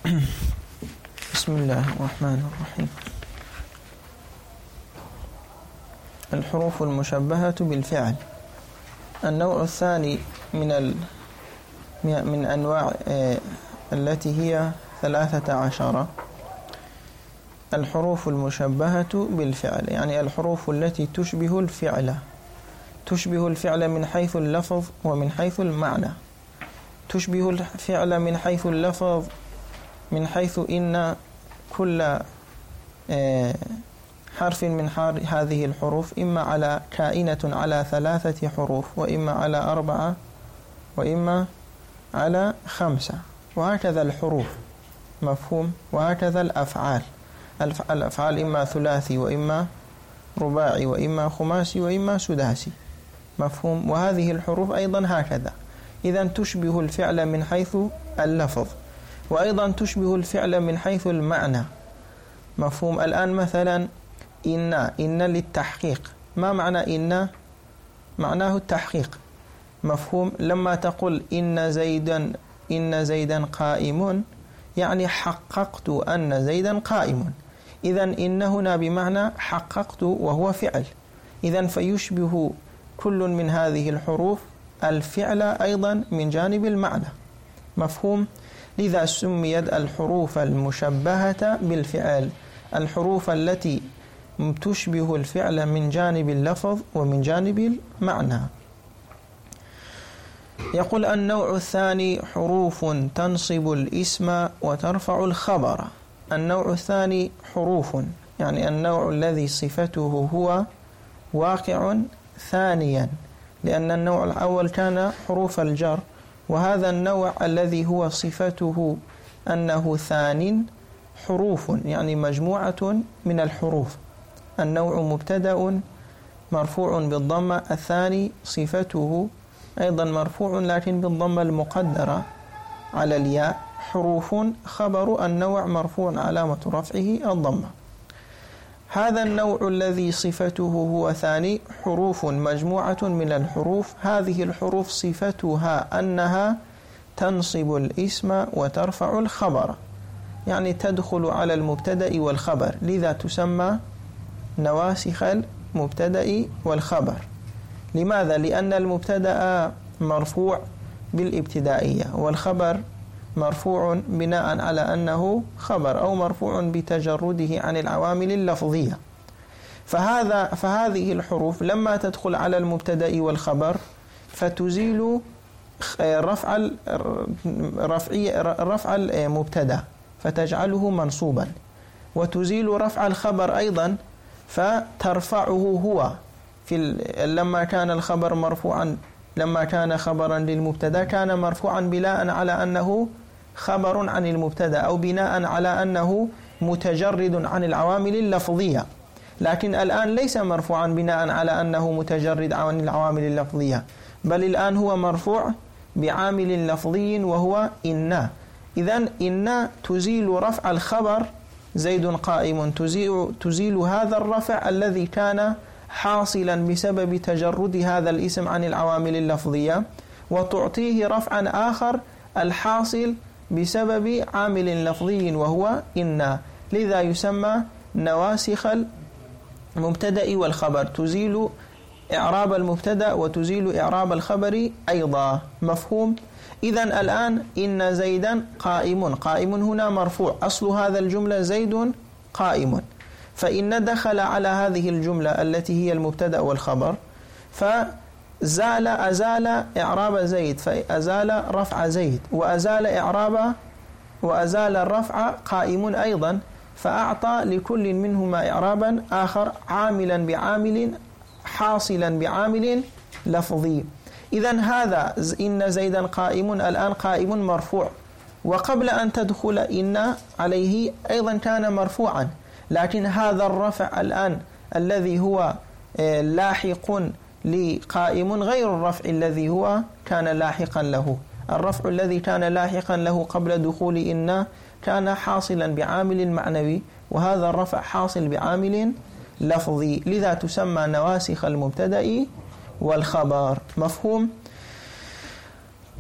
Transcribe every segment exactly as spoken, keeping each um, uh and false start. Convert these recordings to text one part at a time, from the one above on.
بسم الله الرحمن الرحيم. الحروف المشبهة بالفعل. النوع الثاني من ال من أنواع التي هي ثلاثة عشر الحروف المشبهة بالفعل، يعني الحروف التي تشبه الفعل تشبه الفعل من حيث اللفظ ومن حيث المعنى. تشبه الفعل من حيث اللفظ من حيث إن كل حرف من هذه الحروف إما على كائنة على ثلاثة حروف، وإما على أربعة، وإما على خمسة، وهكذا الحروف، مفهوم؟ وهكذا الأفعال الأفعال إما ثلاثي وإما رباعي وإما خماسي وإما سداسي، مفهوم؟ وهذه الحروف أيضا هكذا. إذن تشبه الفعل من حيث اللفظ، وأيضا تشبه الفعل من حيث المعنى، مفهوم؟ الآن مثلا إن إن للتحقيق، ما معنى إن؟ معناه التحقيق، مفهوم؟ لما تقول إن زيدا إن زيدا قائم، يعني حققت أن زيدا قائم. إذن إن هنا بمعنى حققت وهو فعل، إذن فيشبه كل من هذه الحروف الفعل أيضا من جانب المعنى، مفهوم؟ لذا سميت الحروف المشبهة بالفعل، الحروف التي تشبه الفعل من جانب اللفظ ومن جانب المعنى. يقول النوع الثاني حروف تنصب الاسم وترفع الخبر. النوع الثاني حروف، يعني النوع الذي صفته هو واقع ثانيا، لأن النوع الأول كان حروف الجر، وهذا النوع الذي هو صفته أنه ثان حروف، يعني مجموعة من الحروف. النوع مبتدأ مرفوع بالضمة، الثاني صفته أيضا مرفوع لكن بالضمة المقدرة على الياء، حروف خبر النوع مرفوع علامة رفعه الضمة. هذا النوع الذي صفته هو ثاني حروف مجموعة من الحروف، هذه الحروف صفتها أنها تنصب الاسم وترفع الخبر، يعني تدخل على المبتدأ والخبر، لذا تسمى نواسخ المبتدأ والخبر. لماذا؟ لأن المبتدأ مرفوع بالابتدائية، والخبر مرفوع بناء على أنه خبر أو مرفوع بتجرده عن العوامل اللفظية. فهذا فهذه الحروف لما تدخل على المبتدأ والخبر فتزيل رفع رفع رفع المبتدأ فتجعله منصوبا، وتزيل رفع الخبر أيضا فترفعه هو في لما كان الخبر مرفوعا لما كان خبرا للمبتدأ كان مرفوعا بناء على أنه خبر عن المبتدأ أو بناء على أنه متجرد عن العوامل اللفظية، لكن الآن ليس مرفوعا بناء على أنه متجرد عن العوامل اللفظية، بل الآن هو مرفوع بعامل لفظي وهو إن. إذن إن تزيل رفع الخبر زيد قائم، تزيل, تزيل هذا الرفع الذي كان حاصلا بسبب تجرد هذا الاسم عن العوامل اللفظية، وتعطيه رفعا آخر الحاصل بسبب عامل لفظي وهو إن، لذا يسمى نواسخ المبتدأ والخبر، تزيل إعراب المبتدأ وتزيل إعراب الخبر أيضا، مفهوم؟ إذن الآن إن زيدا قائم، قائم هنا مرفوع، أصل هذا الجملة زيد قائم، فإن دخل على هذه الجملة التي هي المبتدأ والخبر فزال أزال إعراب زيد، فأزال رفع زيد، وأزال إعراب وأزال الرفع قائم أيضا، فأعطى لكل منهما إعرابا آخر عاملا بعامل حاصلا بعامل لفظي. إذن هذا إن زيدا قائم الآن قائم مرفوع، وقبل أن تدخل إن عليه أيضا كان مرفوعا، لكن هذا الرفع الآن الذي هو لاحق لقائم غير الرفع الذي هو كان لاحقا له. الرفع الذي كان لاحقا له قبل دخول إن كان حاصلا بعامل معنوي، وهذا الرفع حاصل بعامل لفظي، لذا تسمى نواسخ المبتدأ والخبر، مفهوم؟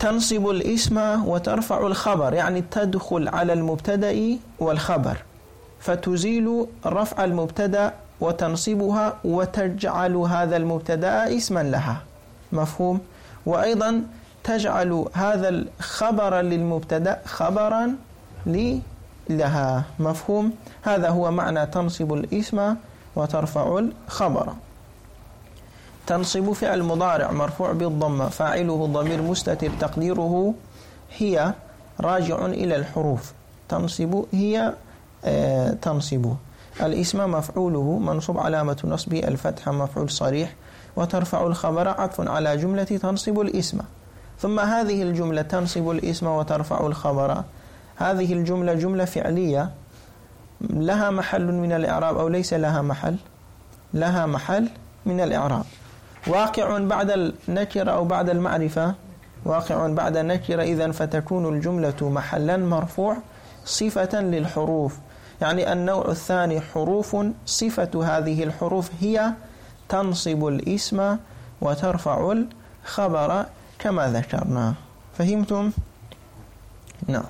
تنصب الاسم وترفع الخبر، يعني تدخل على المبتدأ والخبر فتزيل رفع المبتدأ وتنصبها وتجعل هذا المبتدأ اسما لها، مفهوم؟ وأيضا تجعل هذا الخبر للمبتدأ خبرا لها، مفهوم؟ هذا هو معنى تنصب الاسم وترفع الخبر. تنصب فعل مضارع مرفوع بالضمة فاعله ضمير مستتر تقديره هي راجع إلى الحروف. تنصب هي آه تنصب. الاسم مفعوله منصوب علامة نصبه الفتحة مفعول صريح، وترفع الخبر عطف على جملة تنصب الاسم. ثم هذه الجملة تنصب الاسم وترفع الخبر، هذه الجملة جملة فعلية لها محل من الإعراب أو ليس لها محل؟ لها محل من الإعراب. واقع بعد النكرة أو بعد المعرفة؟ واقع بعد النكرة، إذن فتكون الجملة محلا مرفوع صفة للحروف. يعني النوع الثاني حروف، صفة هذه الحروف هي تنصب الاسم وترفع الخبر كما ذكرنا. فهمتم؟ نعم.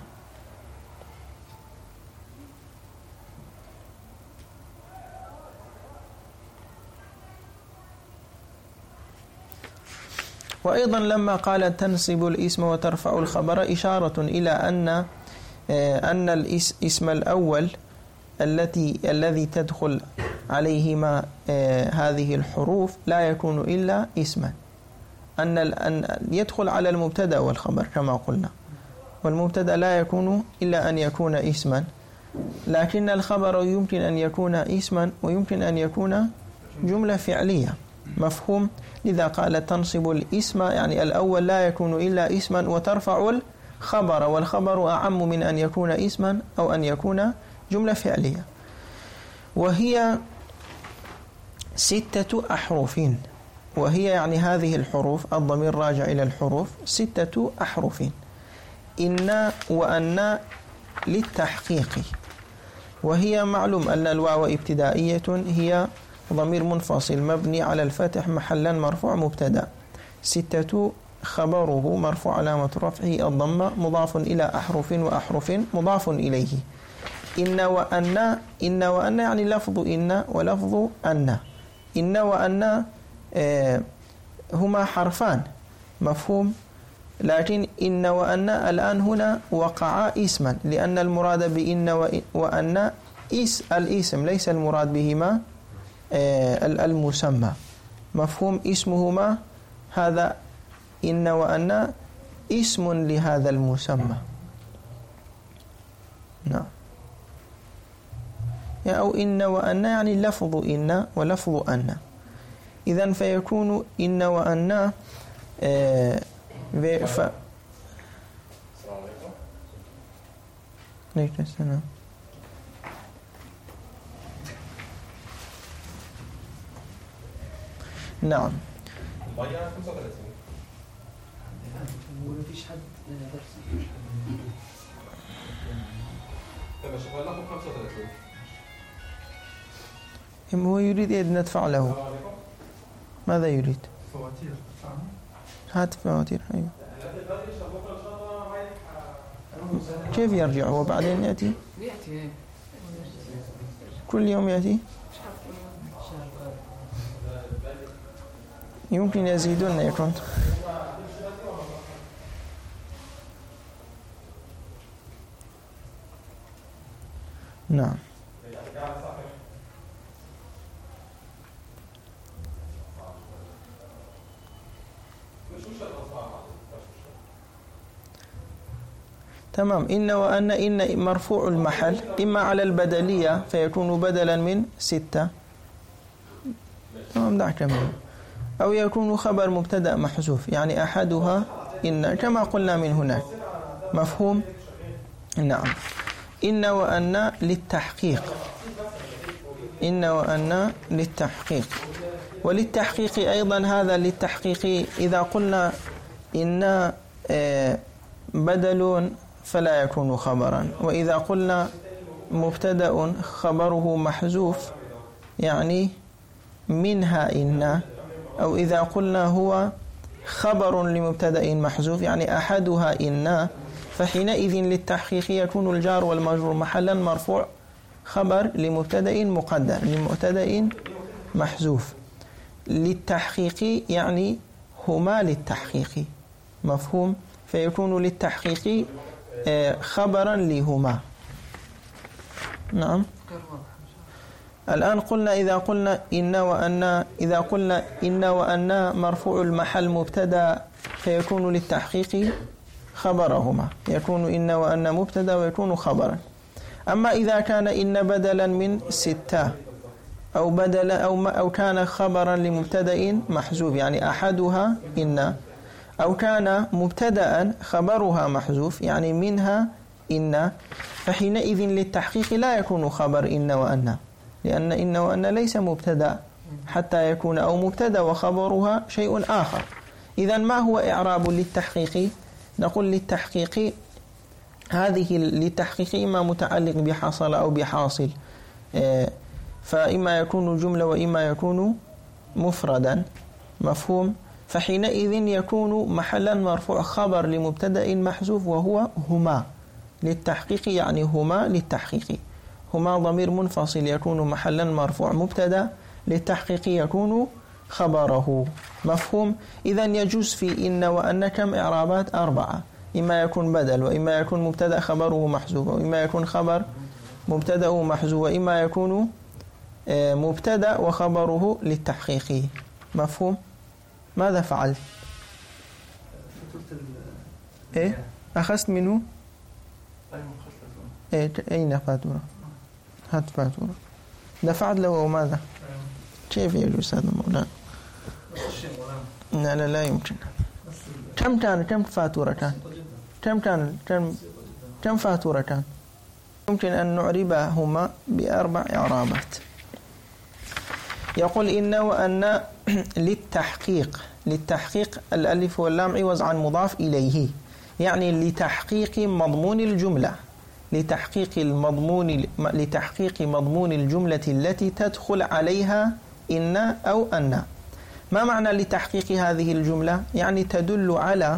وأيضا لما قال تنصب الاسم وترفع الخبر إشارة إلى أن أن الاسم الأول التي الذي تدخل عليهما هذه الحروف لا يكون إلا اسما، أن أن يدخل على المبتدأ والخبر كما قلنا، والمبتدأ لا يكون إلا أن يكون اسما، لكن الخبر يمكن أن يكون اسما ويمكن أن يكون جملة فعلية، مفهوم؟ لذا قال تنصب الاسم، يعني الأول لا يكون إلا اسما وترفع الخبر، والخبر أعم من أن يكون اسما أو أن يكون جملة فعلية. وهي ستة أحرف، وهي يعني هذه الحروف، الضمير راجع إلى الحروف، ستة أحرف. إن وأن للتحقيق، وهي معلوم أن الواو ابتدائية هي ضمير منفصل مبني على الفتح محلا مرفوع مبتدا. ستة خبره مرفوع علامة رفعه الضمة مضاف إلى أحرف وأحرف مضاف إليه. إن وأن، إن وأن يعني لفظ إن ولفظ أن. إن وأن آه هما حرفان، مفهوم؟ لكن إن وأن الآن هنا وقع اسما، لأن المراد بإن وأن إس الاسم، ليس المراد بهما آه المسمى، مفهوم؟ اسمهما هذا إن وأن اسم لهذا المسمى. نعم. أو إن وأن يعني لفظ إن ولفظ أن، إذن فيكون إن وأن آه ف... ليك السلام. نعم. ومفيش حد درس. طيب شوف هلا خمسة وثلاثين. هو يريد أن ندفع له. ماذا يريد؟ فواتير. هات فواتير. أيوه. كيف يرجع هو بعدين يأتي؟ يأتي كل يوم يأتي؟ يمكن يزيدون يكون. نعم. تمام. إن وأن، إن مرفوع المحل إما على البدلية فيكون بدلا من ستة، تمام، دعك منه، أو يكون خبر مبتدأ محذوف، يعني أحدها إن كما قلنا من هناك، مفهوم؟ نعم. إن وأن للتحقيق، إن وأن للتحقيق، وللتحقيق أيضا هذا للتحقيق إذا قلنا إن بدل فلا يكون خبرا، وإذا قلنا مبتدأ خبره محذوف يعني منها إن، أو إذا قلنا هو خبر لمبتدأ محذوف يعني أحدها إن، فحينئذ للتحقيق يكون الجار والمجرور محلا مرفوع خبر لمبتدأ مقدر لمبتدأ محذوف. للتحقيق يعني هما للتحقيق، مفهوم؟ فيكون للتحقيق خبرا لهما. نعم. الآن قلنا إذا قلنا إن وأن، إذا قلنا إن وأن مرفوع المحل مبتدا فيكون للتحقيق خبرهما، يكون إن وأن مبتدا ويكون خبرا. أما إذا كان إن بدلا من ستة أو بدل أو أو كان خبرا لمبتدا محذوف يعني أحدها إن، أو كان مبتدا خبرها محذوف يعني منها إن، فحينئذ للتحقيق لا يكون خبر إن وأن، لأن إن وأن ليس مبتدا حتى يكون، أو مبتدا وخبرها شيء آخر. إذن ما هو إعراب للتحقيق؟ نقول للتحقيق هذه للتحقيق إما متعلق بحصل أو بحاصل، فإما يكون جملة وإما يكون مفردا، مفهوم؟ فحينئذ يكون محلا مرفوع خبر لمبتدا محذوف وهو هما للتحقيق، يعني هما للتحقيق، هما ضمير منفصل يكون محلا مرفوع مبتدا للتحقيق يكون خبره، مفهوم؟ إذن يجوز في إن وأن كم إعرابات؟ أربعة، إما يكون بدل وإما يكون مبتدا خبره محذوف وإما يكون خبر مبتدا محذوف وإما يكون مبتدا وخبره للتحقيق، مفهوم؟ ماذا فعلت؟ إيه؟ أخذت منه؟ إيه؟ أين فاتورة؟ هات فاتورة. دفعت له وماذا؟ كيف يجوز هذا مولانا؟ لا لا لا يمكن. كم كان كم فاتورة كان؟ كم كان كم كم فاتورة كان؟ يمكن أن نعربهما بأربع إعرابات. يقول إن وأن للتحقيق، للتحقيق الألف واللام عوض عن مضاف إليه، يعني لتحقيق مضمون الجملة، لتحقيق المضمون لتحقيق مضمون الجملة التي تدخل عليها إن أو أن. ما معنى لتحقيق هذه الجملة؟ يعني تدل على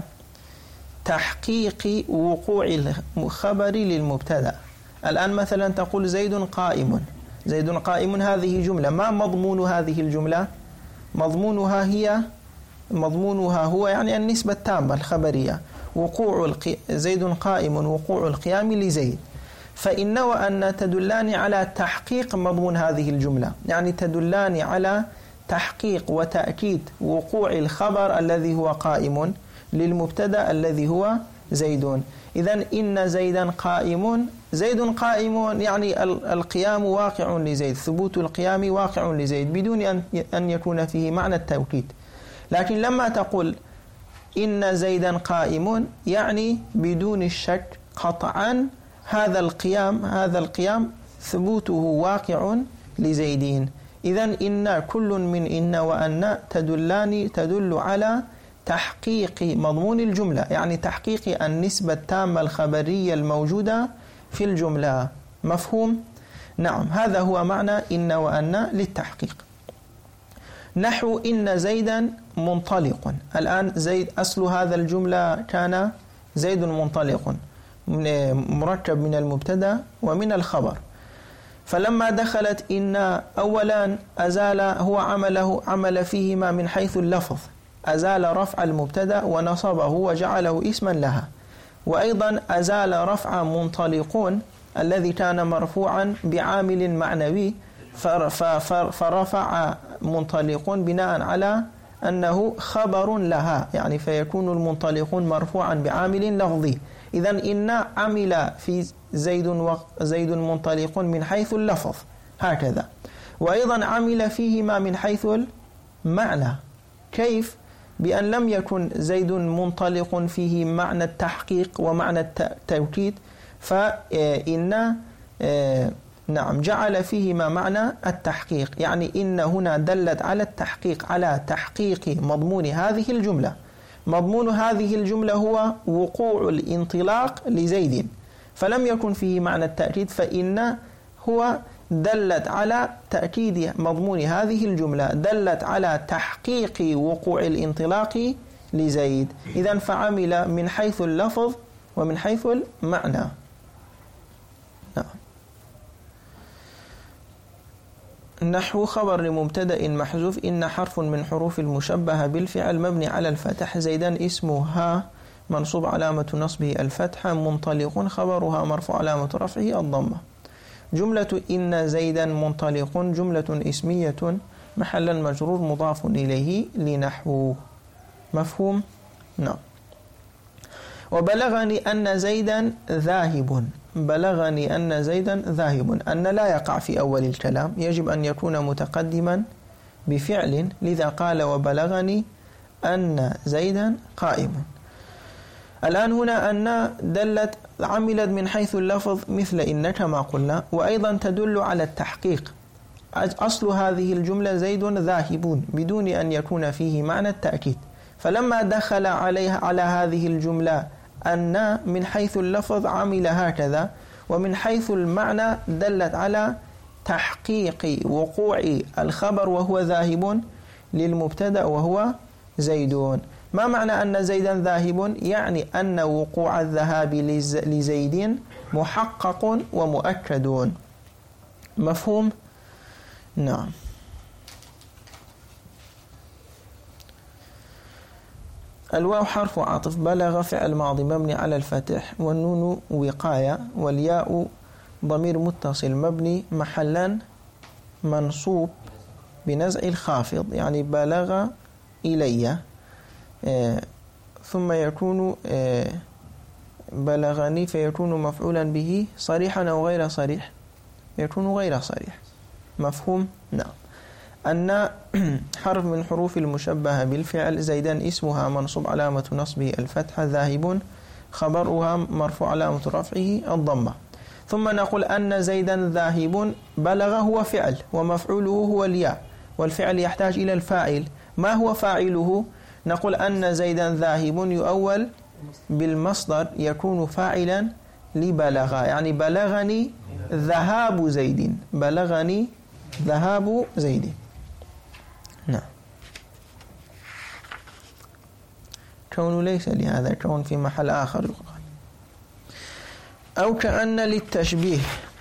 تحقيق وقوع الخبر للمبتدأ. الآن مثلا تقول زيد قائم، زيد قائم هذه جملة، ما مضمون هذه الجملة؟ مضمونها هي مضمونها هو يعني النسبة التامة الخبرية، وقوع القي... زيد قائم وقوع القيام لزيد. فإن وأن تدلان على تحقيق مضمون هذه الجملة، يعني تدلان على تحقيق وتأكيد وقوع الخبر الذي هو قائم للمبتدأ الذي هو زيد. إذن إن زيدا قائم، زيد قائم يعني القيام واقع لزيد، ثبوت القيام واقع لزيد بدون أن يكون فيه معنى التوكيد. لكن لما تقول إن زيدا قائم يعني بدون الشك قطعا هذا القيام هذا القيام ثبوته واقع لزيدين. إذن إن كل من إن وأن تدلان تدل على تحقيق مضمون الجملة، يعني تحقيق النسبة التامة الخبرية الموجودة في الجملة، مفهوم؟ نعم، هذا هو معنى إن وأن للتحقيق. نحو إن زيدا منطلق. الآن زيد أصل هذا الجملة كان زيد منطلق مركب من المبتدا ومن الخبر، فلما دخلت إن أولا أزال هو عمله عمل فيهما من حيث اللفظ، أزال رفع المبتدا ونصبه وجعله اسما لها، وأيضا أزال رفع منطلقون الذي كان مرفوعا بعامل معنوي فرفع منطلقون بناء على أنه خبر لها، يعني فيكون المنطلقون مرفوعا بعامل لفظي. إذن إن عمل في زيد وزيد منطلق من حيث اللفظ هكذا، وأيضا عمل فيهما من حيث المعنى. كيف؟ بأن لم يكن زيد منطلق فيه معنى التحقيق ومعنى التوكيد، فإن نعم جعل فيهما معنى التحقيق، يعني إن هنا دلت على التحقيق، على تحقيق مضمون هذه الجملة. مضمون هذه الجملة هو وقوع الانطلاق لزيد، فلم يكن فيه معنى التأكيد، فإن هو دلت على تأكيد مضمون هذه الجملة، دلت على تحقيق وقوع الانطلاق لزيد. إذن فعمل من حيث اللفظ ومن حيث المعنى. نعم. نحو خبر لمبتدأ محذوف إن حرف من حروف المشبهة بالفعل مبني على الفتح زيدا اسمها منصوب علامة نصبه الفتحة منطلق خبرها مرفوع علامة رفعه الضمة. جملة إن زيدا منطلق جملة اسمية محلا مجرور مضاف إليه لنحو. مفهوم؟ نعم. وبلغني أن زيدا ذاهب. بلغني أن زيدا ذاهب. أن لا يقع في أول الكلام، يجب أن يكون متقدما بفعل، لذا قال وبلغني أن زيدا قائم. الآن هنا أن دلت عملت من حيث اللفظ مثل إن كما قلنا، وأيضا تدل على التحقيق. أصل هذه الجملة زيد ذاهبون بدون أن يكون فيه معنى التأكيد، فلما دخل عليها على هذه الجملة أن من حيث اللفظ عمل هكذا، ومن حيث المعنى دلت على تحقيق وقوع الخبر وهو ذاهب للمبتدأ وهو زيدون. ما معنى أن زيدا ذاهب؟ يعني أن وقوع الذهاب لزيد محقق ومؤكد. مفهوم؟ نعم. الواو حرف عطف. بلغ فعل ماضي مبني على الفتح والنون وقاية والياء ضمير متصل مبني محلا منصوب بنزع الخافض، يعني بلغ إلي آه ثم يكون آه بلغني فيكون مفعولا به صريحا أو غير صريح، يكون غير صريح. مفهوم؟ نعم. أن حرف من حروف المشبهة بالفعل زيدا اسمها منصوب علامة نصبه الفتحة ذاهب خبرها مرفوع علامة رفعه الضمة. ثم نقول أن زيدا ذاهب. بلغ هو فعل ومفعوله هو الياء، والفعل يحتاج إلى الفاعل. ما هو فاعله؟ نقول أن زيدا ذاهب يؤول بالمصدر يكون فاعلا لبلغ، يعني بلغني ذهاب زيد، بلغني ذهاب زيد. نعم. كون ليس لهذا كون في محل آخر يقال. أو كأن للتشبيه.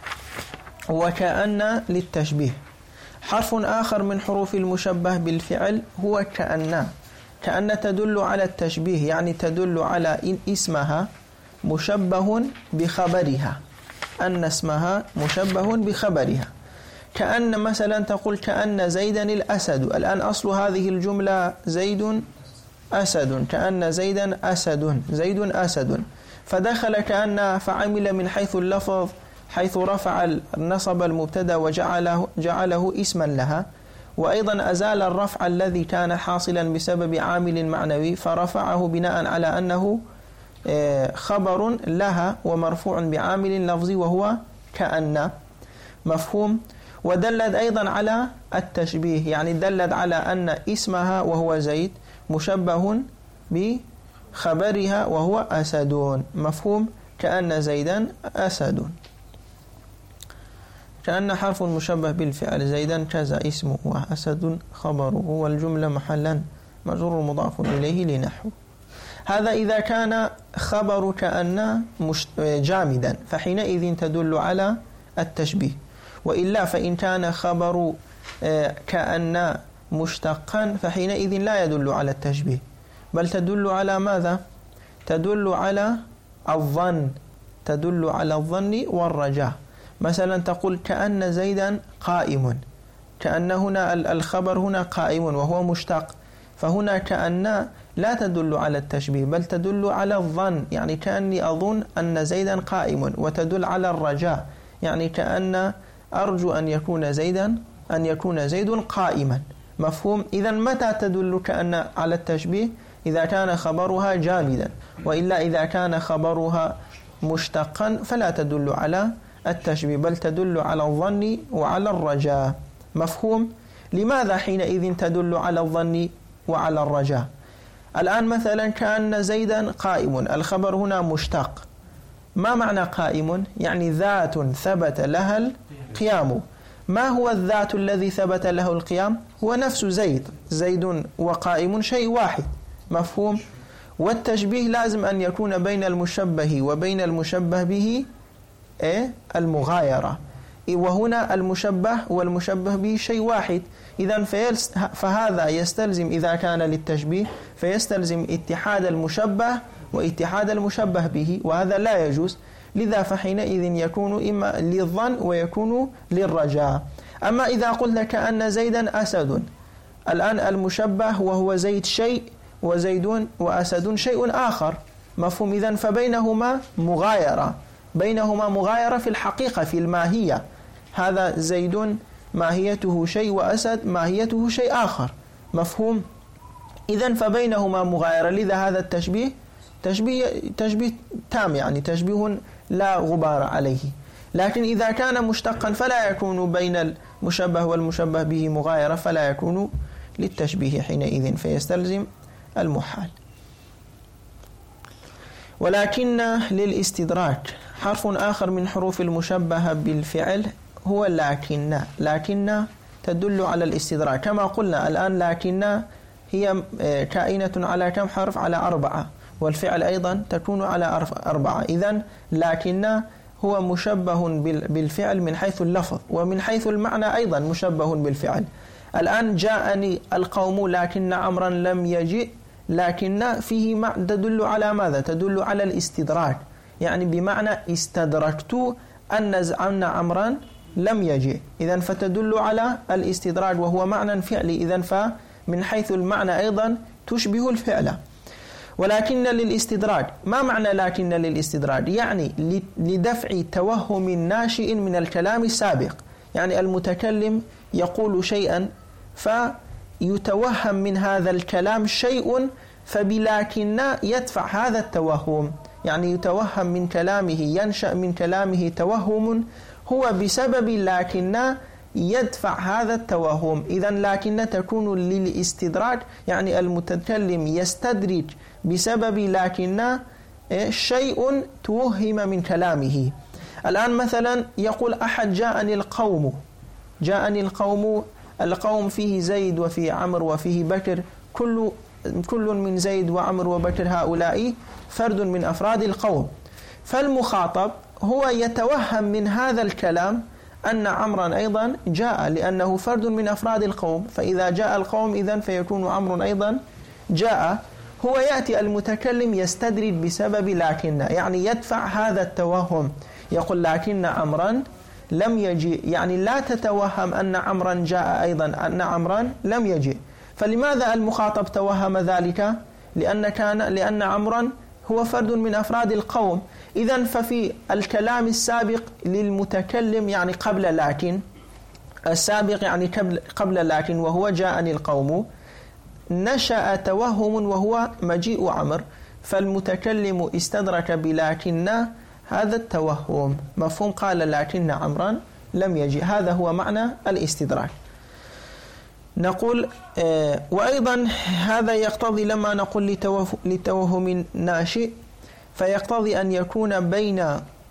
وكأن للتشبيه حرف آخر من حروف المشبه بالفعل هو كأن. كأن تدل على التشبيه، يعني تدل على إن اسمها مشبه بخبرها، أن اسمها مشبه بخبرها. كأن مثلا تقول كأن زيدا الأسد. الآن أصل هذه الجملة زيد أسد، كأن زيدا أسد، زيد أسد، فدخل كأن فعمل من حيث اللفظ حيث رفع النصب المبتدا وجعله جعله اسما لها، وأيضا أزال الرفع الذي كان حاصلا بسبب عامل معنوي فرفعه بناء على أنه خبر لها ومرفوع بعامل لفظي وهو كأن. مفهوم؟ ودلت أيضا على التشبيه، يعني دلت على أن اسمها وهو زيد مشبه بخبرها وهو أسدون. مفهوم؟ كأن زيدا أسد. كأن حرف مشبه بالفعل زيدا كذا اسمه وأسد خبره والجملة محلا مجرور مضاف إليه لنحو. هذا إذا كان خبر كأن جامدا فحينئذ تدل على التشبيه، وإلا فإن كان خبر كأن مشتقا فحينئذ لا يدل على التشبيه، بل تدل على ماذا؟ تدل على الظن، تدل على الظن والرجاء. مثلا تقول كأن زيدا قائم، كأن هنا الخبر هنا قائم وهو مشتق، فهنا كأن لا تدل على التشبيه بل تدل على الظن، يعني كأني أظن أن زيدا قائم، وتدل على الرجاء، يعني كأن أرجو أن يكون زيدا أن يكون زيد قائما. مفهوم؟ إذا متى تدل كأن على التشبيه؟ إذا كان خبرها جامدا، وإلا إذا كان خبرها مشتقا فلا تدل على التشبيه بل تدل على الظن وعلى الرجاء. مفهوم؟ لماذا حينئذ تدل على الظن وعلى الرجاء؟ الآن مثلا كأن زيدا قائم، الخبر هنا مشتق. ما معنى قائم؟ يعني ذات ثبت لها القيام. ما هو الذات الذي ثبت له القيام؟ هو نفس زيد، زيد وقائم شيء واحد، مفهوم؟ والتشبيه لازم أن يكون بين المشبه وبين المشبه به إيه؟ المغايرة، وهنا المشبه والمشبه به شيء واحد. إذن فهذا يستلزم إذا كان للتشبيه فيستلزم اتحاد المشبه واتحاد المشبه به، وهذا لا يجوز. لذا فحينئذ يكون إما للظن ويكون للرجاء. أما إذا قلت كأن زيدا أسد، الآن المشبه وهو زيد شيء وزيد وأسد شيء آخر، مفهوم؟ إذن فبينهما مغايرة، بينهما مغايرة في الحقيقة في الماهية. هذا زيد ماهيته شيء وأسد ماهيته شيء آخر، مفهوم؟ إذن فبينهما مغايرة. لذا هذا التشبيه تشبيه تشبيه تام، يعني تشبيه لا غبار عليه. لكن إذا كان مشتقا فلا يكون بين المشبه والمشبه به مغايرة، فلا يكون للتشبيه حينئذ، فيستلزم المحال. ولكن للاستدراك حرف آخر من حروف المشبهة بالفعل هو لكن. لكن تدل على الاستدراك كما قلنا الآن. لكن هي كائنة على كم حرف؟ على أربعة، والفعل أيضا تكون على أربعة. إذن لكن هو مشبه بالفعل من حيث اللفظ، ومن حيث المعنى أيضا مشبه بالفعل. الآن جاءني القوم لكن عمرا لم يجئ، لكن فيه معنى تدل على ماذا؟ تدل على الاستدراك، يعني بمعنى استدركت أن أن عمرا لم يجئ. إذن فتدل على الاستدراك وهو معنى فعلي. إذن فمن حيث المعنى أيضا تشبه الفعل. ولكن للاستدراك، ما معنى لكن للاستدراك؟ يعني لدفع توهم ناشئ من الكلام السابق. يعني المتكلم يقول شيئا فيتوهم من هذا الكلام شيء، فبلكن يدفع هذا التوهم، يعني يتوهم من كلامه، ينشأ من كلامه توهم هو بسبب لكن يدفع هذا التوهم. إذن لكن تكون للاستدراك، يعني المتكلم يستدرج بسبب لكن شيء توهم من كلامه. الآن مثلا يقول أحد جاءني القوم، جاءني القوم، القوم فيه زيد وفيه عمر وفيه بكر، كل كل من زيد وعمر وبكر هؤلاء فرد من أفراد القوم. فالمخاطب هو يتوهم من هذا الكلام أن عمرا أيضا جاء، لأنه فرد من أفراد القوم، فإذا جاء القوم إذن فيكون عمر أيضا جاء. هو يأتي المتكلم يستدرج بسبب لكن، يعني يدفع هذا التوهم، يقول لكن عمرا لم يجي، يعني لا تتوهم أن عمرا جاء أيضا، أن عمرا لم يجي. فلماذا المخاطب توهم ذلك؟ لأن كان لأن عمرا هو فرد من أفراد القوم. إذن ففي الكلام السابق للمتكلم يعني قبل لكن، السابق يعني قبل لكن وهو جاءني القوم، نشأ توهم وهو مجيء عمر، فالمتكلم استدرك بلكن هذا التوهم، مفهوم؟ قال لكن عمرا لم يجي. هذا هو معنى الاستدراك. نقول آه وأيضا هذا يقتضي لما نقول لتوهم ناشئ، فيقتضي أن يكون بين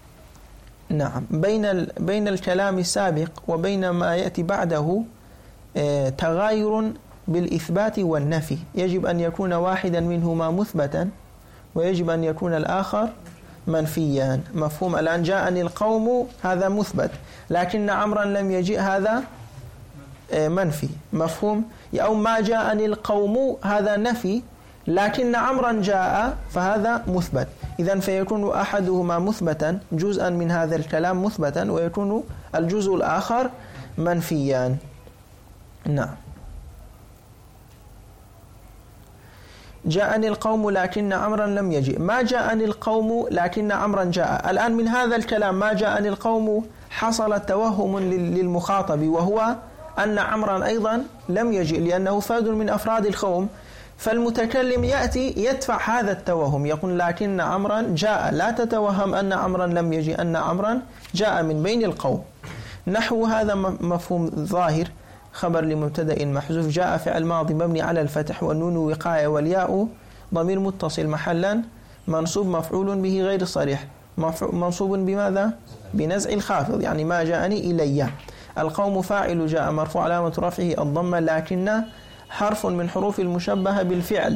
نعم بين بين الكلام السابق وبين ما يأتي بعده آه تغاير بالإثبات والنفي. يجب أن يكون واحدا منهما مثبتا، ويجب أن يكون الآخر منفيا، مفهوم؟ الآن جاءني القوم هذا مثبت، لكن عمرا لم يجئ هذا منفي، مفهوم؟ أو ما جاءني القوم هذا نفي، لكن عمرا جاء فهذا مثبت. إذن فيكون أحدهما مثبتا، جزءا من هذا الكلام مثبتا، ويكون الجزء الآخر منفيا. نعم. جاءني القوم لكن عمرا لم يجئ، ما جاءني القوم لكن عمرا جاء. الآن من هذا الكلام ما جاءني القوم حصل توهم للمخاطب، وهو أن عمرا أيضا لم يجئ لأنه فرد من أفراد القوم. فالمتكلم يأتي يدفع هذا التوهم، يقول لكن عمرا جاء، لا تتوهم أن عمرا لم يجئ، أن عمرا جاء من بين القوم. نحو هذا مفهوم ظاهر، خبر لمبتدأ محذوف، جاء فعل ماضي مبني على الفتح والنون وقاية والياء ضمير متصل محلا منصوب مفعول به غير صريح، منصوب بماذا؟ بنزع الخافض، يعني ما جاءني إلي. القوم فاعل جاء مرفوع علامة رفعه الضمة، لكن حرف من حروف المشبهة بالفعل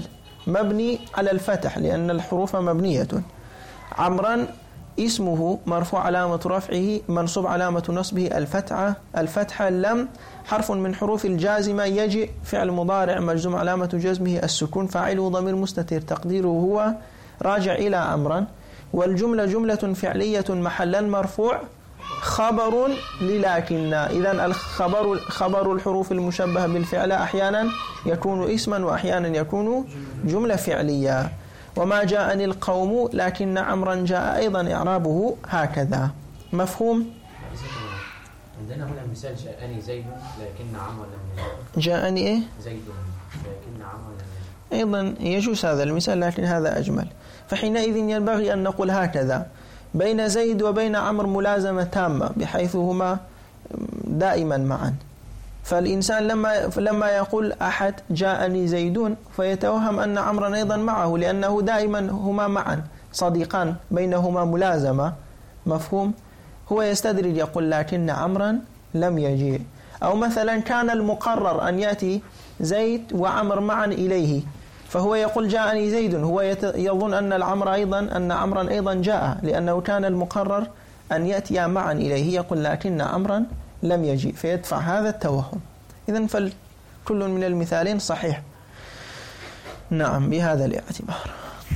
مبني على الفتح لأن الحروف مبنية. عمرا اسمه مرفوع علامة رفعه منصوب علامة نصبه الفتحة الفتحة. لم حرف من حروف الجازمة. يجي فعل مضارع مجزوم علامة جزمه السكون فاعله ضمير مستتر تقديره هو راجع إلى عمرا. والجملة جملة فعلية محلا مرفوع خبر للكن. إذن الخبر خبر الحروف المشبهة بالفعل أحيانا يكون اسما وأحيانا يكون جملة فعلية. وما جاءني القوم لكن عمرا جاء أيضا إعرابه هكذا. مفهوم؟ عندنا هنا مثال جاءني زيد لكن عمرا لم يجد. جاءني إيه؟ زيد لكن عمرا لم يجد. أيضا يجوز هذا المثال لكن هذا أجمل. فحينئذ ينبغي أن نقول هكذا: بين زيد وبين عمرو ملازمة تامة بحيث هما دائما معا. فالإنسان لما لما يقول أحد جاءني زيدون فيتوهم أن عمرا أيضا معه لأنه دائما هما معا صديقان بينهما ملازمة. مفهوم؟ هو يستدرج يقول لكن عمرا لم يجيء. أو مثلا كان المقرر أن يأتي زيد وعمر معا إليه فهو يقول جاءني زيد، هو يظن أن العمر أيضا أن عمرا أيضا جاء لأنه كان المقرر أن يأتي معا إليه. يقول لكن عمرا لم يجيء فيدفع هذا التوهم. إذن فكل من المثالين صحيح. نعم بهذا الاعتبار.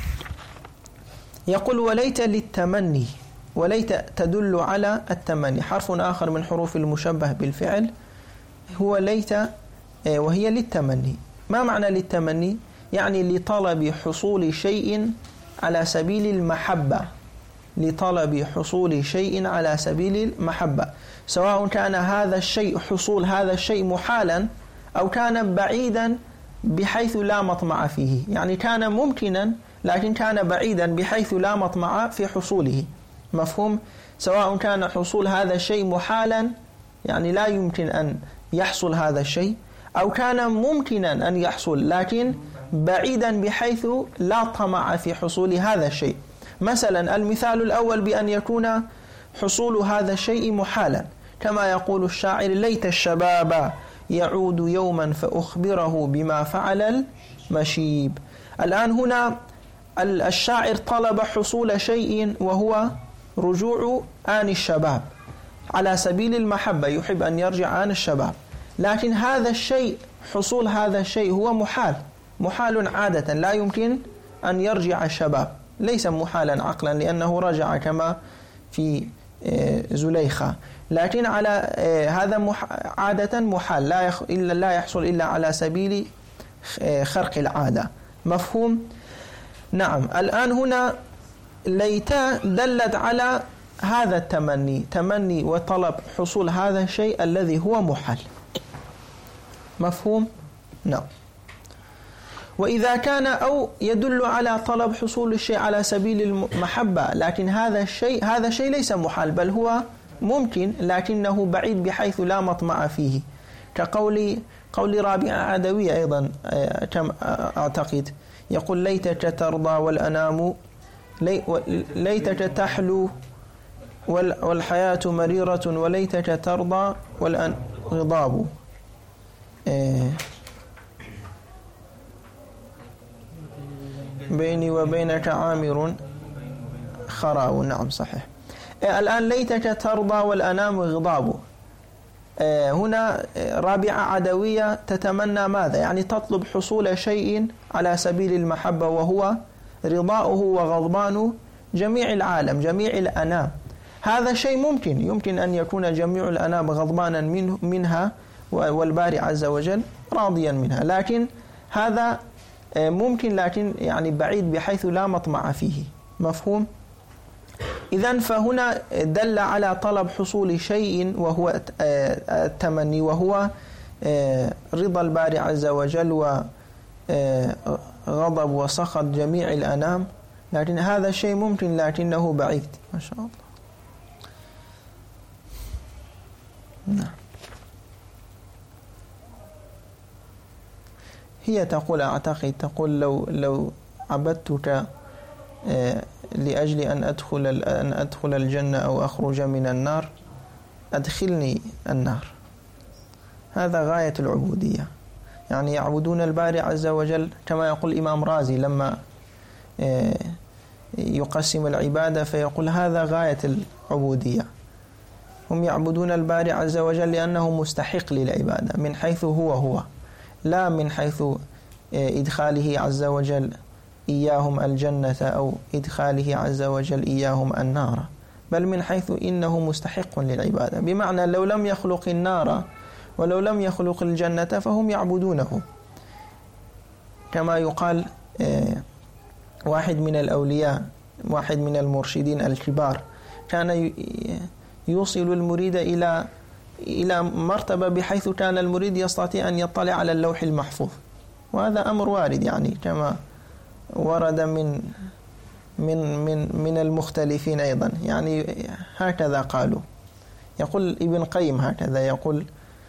يقول وليت للتمني. وليت تدل على التمني. حرف آخر من حروف المشبه بالفعل هو ليت وهي للتمني. ما معنى للتمني؟ يعني لطلب حصول شيء على سبيل المحبة. لطلب حصول شيء على سبيل المحبة سواء كان هذا الشيء حصول هذا الشيء محالا أو كان بعيدا بحيث لا مطمع فيه. يعني كان ممكنا لكن كان بعيدا بحيث لا مطمع في حصوله. مفهوم؟ سواء كان حصول هذا الشيء محالا يعني لا يمكن أن يحصل هذا الشيء أو كان ممكنا أن يحصل لكن بعيدا بحيث لا طمع في حصول هذا الشيء. مثلا المثال الأول بأن يكون حصول هذا الشيء محالا كما يقول الشاعر: ليت الشباب يعود يوما فأخبره بما فعل المشيب. الآن هنا الشاعر طلب حصول شيء وهو رجوع آن الشباب على سبيل المحبة، يحب أن يرجع آن الشباب، لكن هذا الشيء حصول هذا الشيء هو محال محال عادة، لا يمكن أن يرجع الشباب، ليس محالا عقلا لأنه رجع كما في زليخة، لكن على هذا عادة محال لا يخ إلا لا يحصل إلا على سبيل خرق العادة. مفهوم؟ نعم. الآن هنا ليتا دلت على هذا التمني، تمني وطلب حصول هذا الشيء الذي هو محال. مفهوم؟ نعم. وإذا كان أو يدل على طلب حصول الشيء على سبيل المحبة لكن هذا الشيء هذا الشيء ليس محال بل هو ممكن لكنه بعيد بحيث لا مطمع فيه، كقول قول رابعة عدوية أيضا كم أعتقد يقول: ليتك ترضى والأنام ليتك تحلو والحياة مريرة وليتك ترضى والغضاب. بيني وبينك عامر خراو. نعم صحيح. الآن ليتك ترضى والأنام غضاب. هنا رابعة عدوية تتمنى ماذا؟ يعني تطلب حصول شيء على سبيل المحبة وهو رضاؤه وغضبان جميع العالم جميع الأنام. هذا شيء ممكن يمكن أن يكون جميع الأنام غضبانا منه منها والباري عز وجل راضيا منها، لكن هذا ممكن لكن يعني بعيد بحيث لا مطمع فيه. مفهوم؟ إذن فهنا دل على طلب حصول شيء وهو التمني وهو رضا الباري عز وجل وغضب وسخط جميع الأنام، لكن هذا الشيء ممكن لكنه بعيد. ما شاء الله. نعم. هي تقول أعتقد تقول لو لو عبدتك لأجل أن أدخل أن أدخل الجنة أو أخرج من النار أدخلني النار. هذا غاية العبودية، يعني يعبدون الباري عز وجل كما يقول الإمام رازي لما يقسم العبادة فيقول هذا غاية العبودية. هم يعبدون الباري عز وجل لأنه مستحق للعبادة من حيث هو هو، لا من حيث إدخاله عز وجل إياهم الجنة أو إدخاله عز وجل إياهم النار، بل من حيث إنه مستحق للعبادة، بمعنى لو لم يخلق النار ولو لم يخلق الجنة فهم يعبدونه. كما يقال واحد من الأولياء، واحد من المرشدين الكبار، كان يوصل المريد إلى إلى مرتبة بحيث كان المريد يستطيع أن يطلع على اللوح المحفوظ، وهذا أمر وارد يعني كما ورد من من من من المختلفين أيضا، يعني هكذا قالوا. يقول ابن قيم هكذا يقول،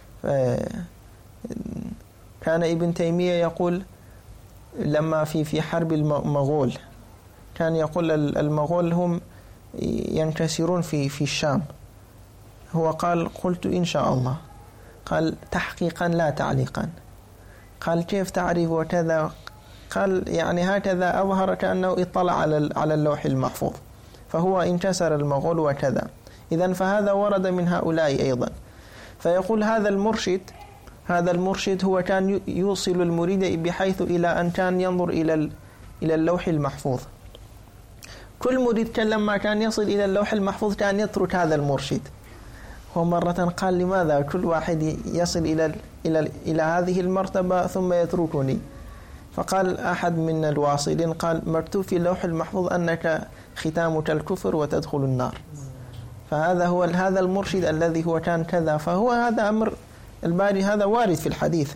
كان ابن تيمية يقول لما في في حرب المغول كان يقول المغول هم ينكسرون في في الشام، هو قال قلت إن شاء الله، قال تحقيقا لا تعليقا، قال كيف تعرف وكذا، قال يعني هكذا أظهر كأنه اطلع على على اللوح المحفوظ، فهو انكسر المغول وكذا. إذن فهذا ورد من هؤلاء أيضا. فيقول هذا المرشد هذا المرشد هو كان يوصل المريد بحيث إلى أن كان ينظر إلى إلى اللوح المحفوظ. كل مريد كان لما كان يصل إلى اللوح المحفوظ كان يترك هذا المرشد. هو مرة قال لماذا كل واحد يصل إلى إلى إلى هذه المرتبة ثم يتركني؟ فقال أحد من الواصلين قال مكتوب في اللوح المحفوظ أنك ختامك الكفر وتدخل النار. فهذا هو هذا المرشد الذي هو كان كذا، فهو هذا أمر الباري هذا وارد في الحديث.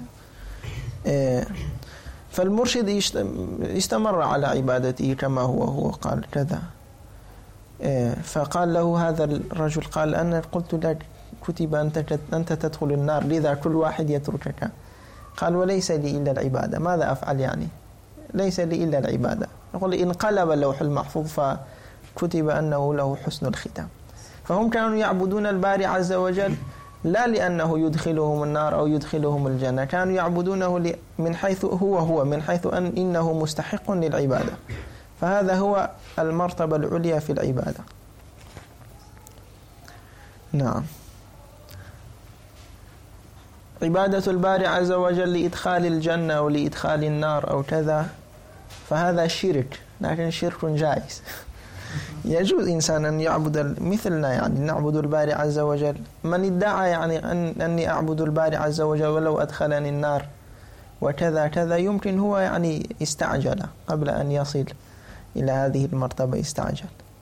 فالمرشد استمر على عبادته كما هو هو قال كذا. فقال له هذا الرجل قال أنا قلت لك كتب أنت أنت تدخل النار لذا كل واحد يتركك. قال وليس لي إلا العبادة، ماذا أفعل يعني؟ ليس لي إلا العبادة. يقول انقلب اللوح المحفوظ فكتب أنه له حسن الختام. فهم كانوا يعبدون الباري عز وجل لا لأنه يدخلهم النار أو يدخلهم الجنة، كانوا يعبدونه من حيث هو هو من حيث أن إنه مستحق للعبادة. فهذا هو المرتبة العليا في العبادة. نعم. عبادة الباري عز وجل لإدخال الجنة أو لإدخال النار أو كذا فهذا شرك، لكن شرك جائز. يجوز إنسان أن يعبد مثلنا، يعني نعبد الباري عز وجل. من ادعى يعني أن أني أعبد الباري عز وجل ولو أدخلني النار وكذا كذا يمكن هو يعني استعجل قبل أن يصل إلى هذه المرتبة، استعجل.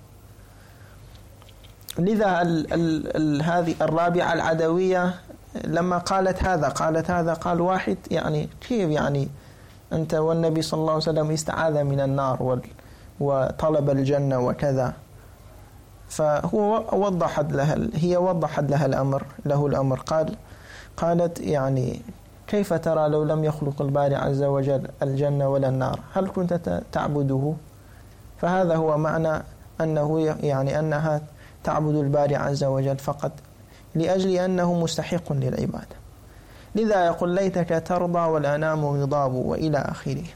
لذا ال ال ال هذه الرابعة العدوية لما قالت هذا قالت هذا قال واحد يعني كيف يعني أنت والنبي صلى الله عليه وسلم استعاذ من النار وال وطلب الجنة وكذا. فهو وضحت لها هي وضحت لها الأمر له الأمر قال قالت يعني كيف ترى لو لم يخلق الباري عز وجل الجنة ولا النار هل كنت تعبده؟ فهذا هو معنى أنه يعني أنها تعبد الباري عز وجل فقط لأجل أنه مستحق للعبادة. لذا يقول ليتك ترضى والأنام غضاب وإلى آخره.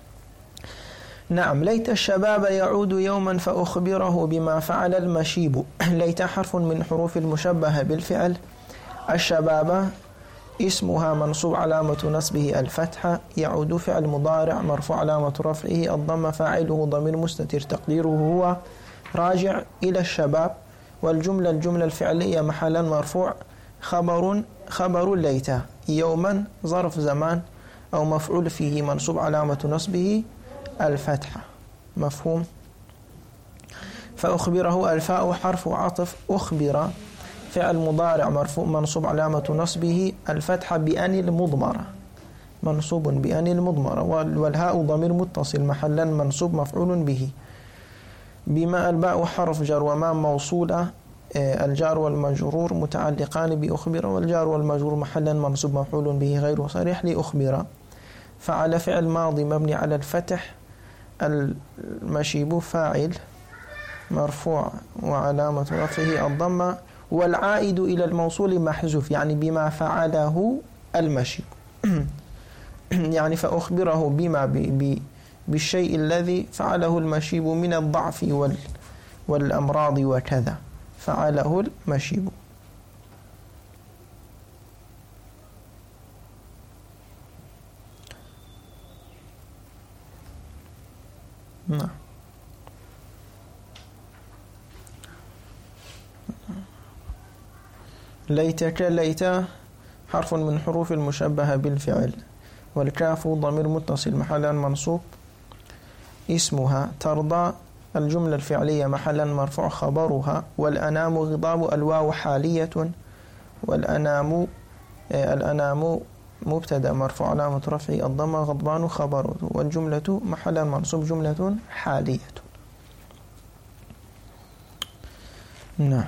نعم. ليت الشباب يعود يوما فأخبره بما فعل المشيب. ليت حرف من حروف المشبهة بالفعل. الشباب اسمها منصوب علامة نصبه الفتحة، يعود فعل مضارع مرفوع علامة رفعه الضمة، فاعله ضمير مستتر تقديره هو راجع إلى الشباب. والجملة الجملة الفعلية محلا مرفوع خبر خبر ليت يوما ظرف زمان أو مفعول فيه منصوب علامة نصبه الفتحة. مفهوم؟ فأخبره الفاء حرف عطف أخبر فعل مضارع مرفوع منصوب علامة نصبه الفتحة بأن المضمرة منصوب بأن المضمرة، والهاء ضمير متصل محلا منصوب مفعول به. بما الباء حرف جر وما موصولة الجار والمجرور متعلقان بأخبر، والجار والمجرور محلا منصوب مفعول به غير صريح لأخبر. فعل فعل ماضي مبني على الفتح، المشيب فاعل مرفوع وعلامة رفعه الضمة، والعائد إلى الموصول محذوف يعني بما فعله المشيب. يعني فأخبره بما ب ب بالشيء الذي فعله المشيب من الضعف وال والأمراض وكذا، فعله المشيب. نعم. ليتك ليت حرف من حروف المشبهة بالفعل، والكاف ضمير متصل محلا منصوب اسمها، ترضى الجملة الفعلية محلا مرفوع خبرها، والأنام غضاب الواو حالية، والأنام الأنام مبتدأ مرفوع علامة رفعه الضمة، غضبان خبره، والجملة محلا منصوب جملة حالية. نعم.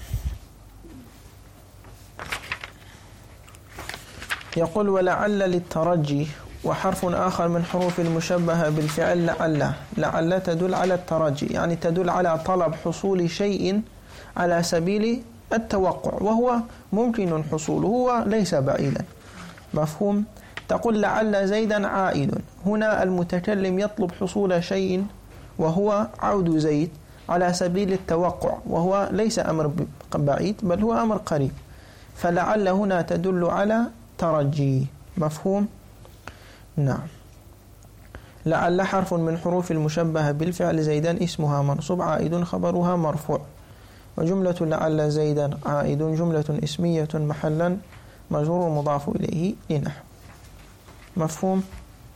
يقول ولعل للترجي، وحرف آخر من حروف المشبهة بالفعل لعل. لعل تدل على الترجي، يعني تدل على طلب حصول شيء على سبيل التوقع، وهو ممكن حصوله وليس بعيدا. مفهوم؟ تقول لعل زيدا عائد، هنا المتكلم يطلب حصول شيء وهو عود زيد على سبيل التوقع، وهو ليس أمر بعيد بل هو أمر قريب، فلعل هنا تدل على ترجي. مفهوم؟ نعم. لعل حرف من حروف المشبهة بالفعل زيدا اسمها منصوب عائد خبرها مرفوع، وجملة لعل زيدا عائد جملة اسمية محلا مجرور مضاف إليه لنحو. مفهوم؟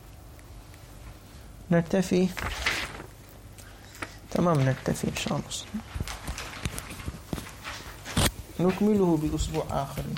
نكتفي. تمام، نكتفي إن شاء الله، نكمله بأسبوع آخر.